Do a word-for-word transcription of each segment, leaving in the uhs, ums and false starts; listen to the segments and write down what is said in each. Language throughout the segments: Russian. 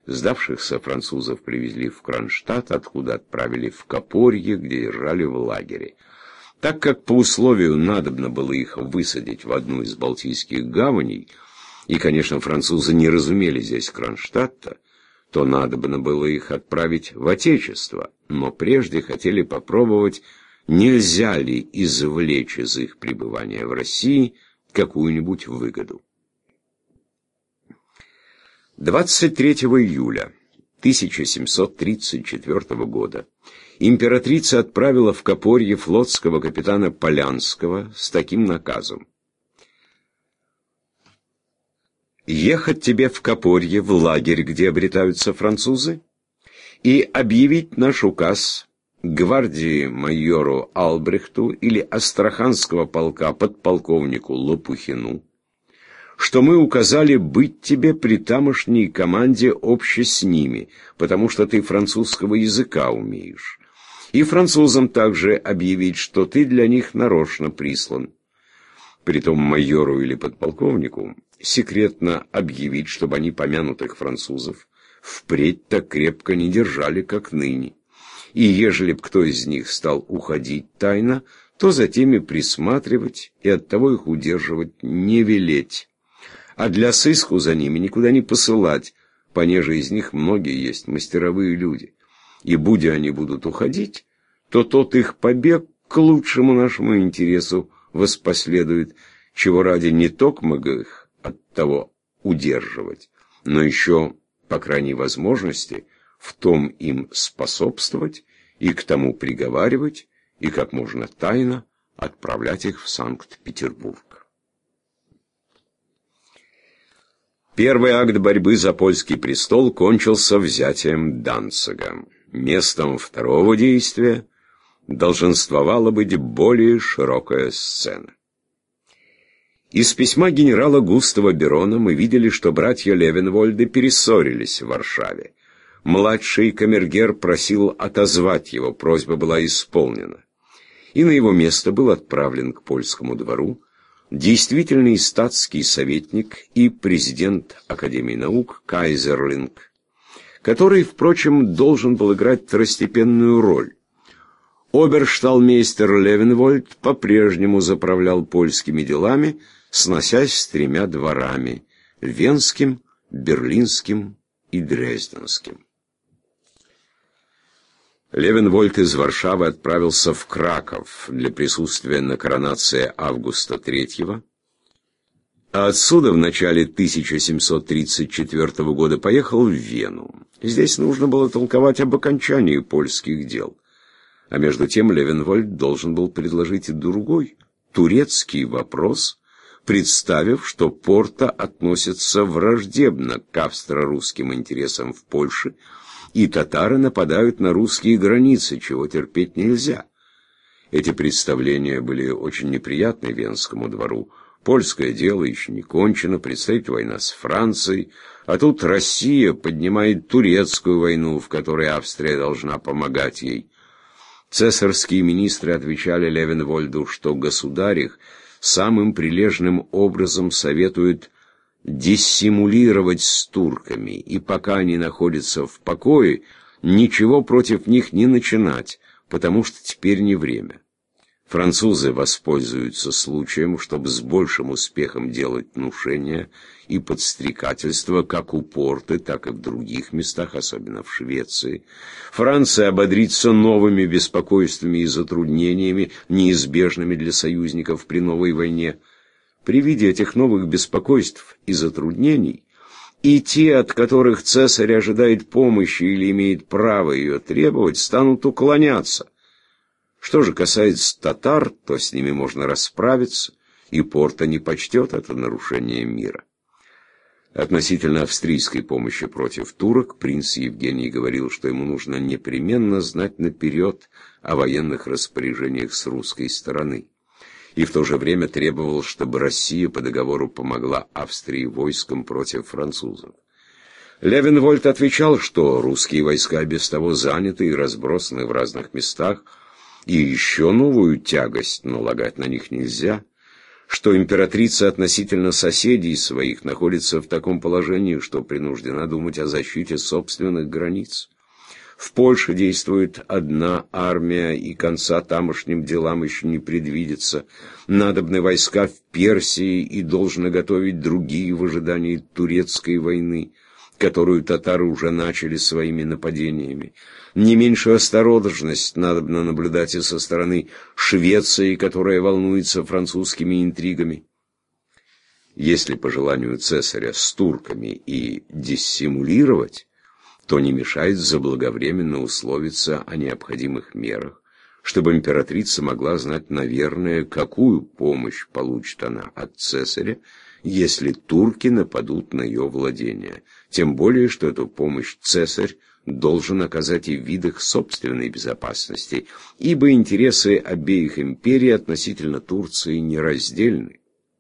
Сдавшихся французов привезли в Кронштадт, откуда отправили в Копорье, где держали в лагере. Так как по условию надобно было их высадить в одну из балтийских гаваней, и, конечно, французы не разумели здесь Кронштадта, то надобно было их отправить в Отечество, но прежде хотели попробовать, нельзя ли извлечь из их пребывания в России какую-нибудь выгоду. двадцать третьего июля тысяча семьсот тридцать четвёртого года императрица отправила в Копорье флотского капитана Полянского с таким наказом: ехать тебе в Копорье, в лагерь, где обретаются французы, и объявить наш указ гвардии майору Албрехту или Астраханского полка подполковнику Лопухину, что мы указали быть тебе при тамошней команде обще с ними, потому что ты французского языка умеешь, и французам также объявить, что ты для них нарочно прислан. Притом майору или подполковнику секретно объявить, чтобы они помянутых французов впредь так крепко не держали, как ныне. И ежели б кто из них стал уходить тайно, то за теми присматривать и оттого их удерживать не велеть. А для сыску за ними никуда не посылать, понеже из них многие есть мастеровые люди. И будя они будут уходить, то тот их побег к лучшему нашему интересу воспоследует, чего ради не токмо их от того удерживать, но еще, по крайней возможности, в том им способствовать и к тому приговаривать, и как можно тайно отправлять их в Санкт-Петербург. Первый акт борьбы за польский престол кончился взятием Данцига. Местом второго действия долженствовала быть более широкая сцена. Из письма генерала Густава Берона мы видели, что братья Левенвольды перессорились в Варшаве. Младший камергер просил отозвать его, просьба была исполнена. И на его место был отправлен к польскому двору действительный статский советник и президент Академии наук Кайзерлинг, который, впрочем, должен был играть второстепенную роль. Обершталмейстер Левенвольд по-прежнему заправлял польскими делами, сносясь с тремя дворами – Венским, Берлинским и Дрезденским. Левенвольд из Варшавы отправился в Краков для присутствия на коронации Августа третьего, а отсюда в начале тысяча семьсот тридцать четвёртого года поехал в Вену. Здесь нужно было толковать об окончании польских дел. А между тем Левенвольд должен был предложить и другой, турецкий вопрос, представив, что Порта относится враждебно к австро-русским интересам в Польше, и татары нападают на русские границы, чего терпеть нельзя. Эти представления были очень неприятны Венскому двору. Польское дело еще не кончено, предстоит война с Францией, а тут Россия поднимает турецкую войну, в которой Австрия должна помогать ей. Цесарские министры отвечали Левенвольду, что государь их самым прилежным образом советует диссимулировать с турками, и пока они находятся в покое, ничего против них не начинать, потому что теперь не время. Французы воспользуются случаем, чтобы с большим успехом делать внушения и подстрекательства как у Порты, так и в других местах, особенно в Швеции. Франция ободрится новыми беспокойствами и затруднениями, неизбежными для союзников при новой войне. При виде этих новых беспокойств и затруднений, и те, от которых цесарь ожидает помощи или имеет право ее требовать, станут уклоняться. Что же касается татар, то с ними можно расправиться, и Порта не почтет это нарушение мира. Относительно австрийской помощи против турок принц Евгений говорил, что ему нужно непременно знать наперед о военных распоряжениях с русской стороны. И в то же время требовал, чтобы Россия по договору помогла Австрии войском против французов. Левенвольд отвечал, что русские войска без того заняты и разбросаны в разных местах, и еще новую тягость налагать на них нельзя, что императрица относительно соседей своих находится в таком положении, что принуждена думать о защите собственных границ. В Польше действует одна армия, и конца тамошним делам еще не предвидится. Надобны войска в Персии, и должно готовить другие в ожидании турецкой войны, которую татары уже начали своими нападениями. Не меньшую осторожность надобно наблюдать и со стороны Швеции, которая волнуется французскими интригами. Если по желанию цесаря с турками и диссимулировать, то не мешает заблаговременно условиться о необходимых мерах, чтобы императрица могла знать, наверное, какую помощь получит она от цесаря, если турки нападут на ее владения. Тем более, что эту помощь цесарь должен оказать и в видах собственной безопасности, ибо интересы обеих империй относительно Турции нераздельны.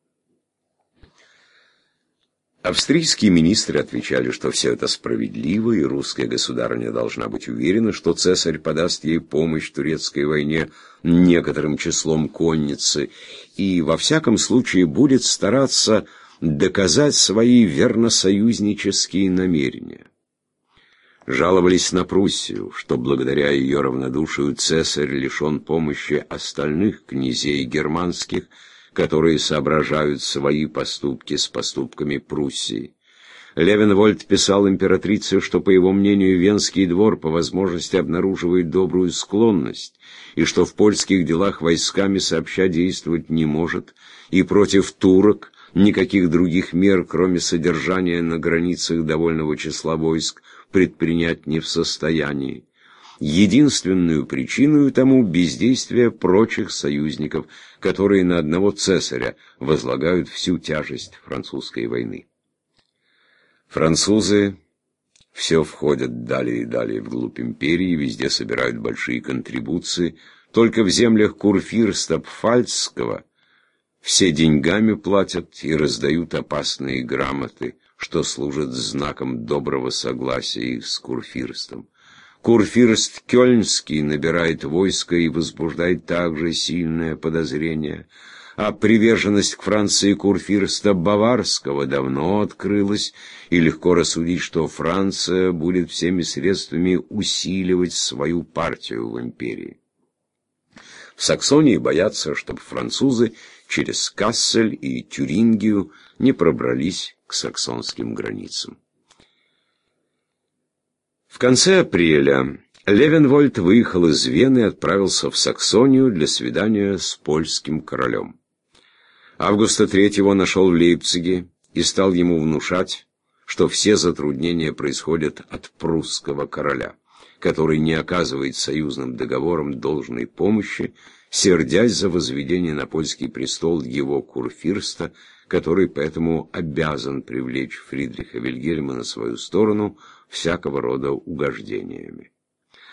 Австрийские министры отвечали, что все это справедливо, и русская государыня должна быть уверена, что цесарь подаст ей помощь в турецкой войне некоторым числом конницы, и во всяком случае будет стараться доказать свои верносоюзнические намерения. Жаловались на Пруссию, что благодаря ее равнодушию цесарь лишен помощи остальных князей германских, которые соображают свои поступки с поступками Пруссии. Левенвольд писал императрице, что, по его мнению, Венский двор по возможности обнаруживает добрую склонность, и что в польских делах войсками сообща действовать не может, и против турок никаких других мер, кроме содержания на границах довольного числа войск, предпринять не в состоянии. Единственную причиной тому бездействие прочих союзников, которые на одного цесаря возлагают всю тяжесть французской войны. Французы все входят далее и далее вглубь империи, везде собирают большие контрибуции, только в землях курфюрста Пфальцского все деньгами платят и раздают опасные грамоты, что служит знаком доброго согласия их с курфюрстом. Курфюрст Кёльнский набирает войско и возбуждает также сильное подозрение, а приверженность к Франции курфюрста Баварского давно открылась, и легко рассудить, что Франция будет всеми средствами усиливать свою партию в империи. В Саксонии боятся, чтобы французы через Кассель и Тюрингию не пробрались к саксонским границам. В конце апреля Левенвольд выехал из Вены и отправился в Саксонию для свидания с польским королем. Августа третьего нашел в Лейпциге и стал ему внушать, что все затруднения происходят от прусского короля, который не оказывает союзным договорам должной помощи, сердясь за возведение на польский престол его курфюрста, который поэтому обязан привлечь Фридриха Вильгельма на свою сторону всякого рода угождениями.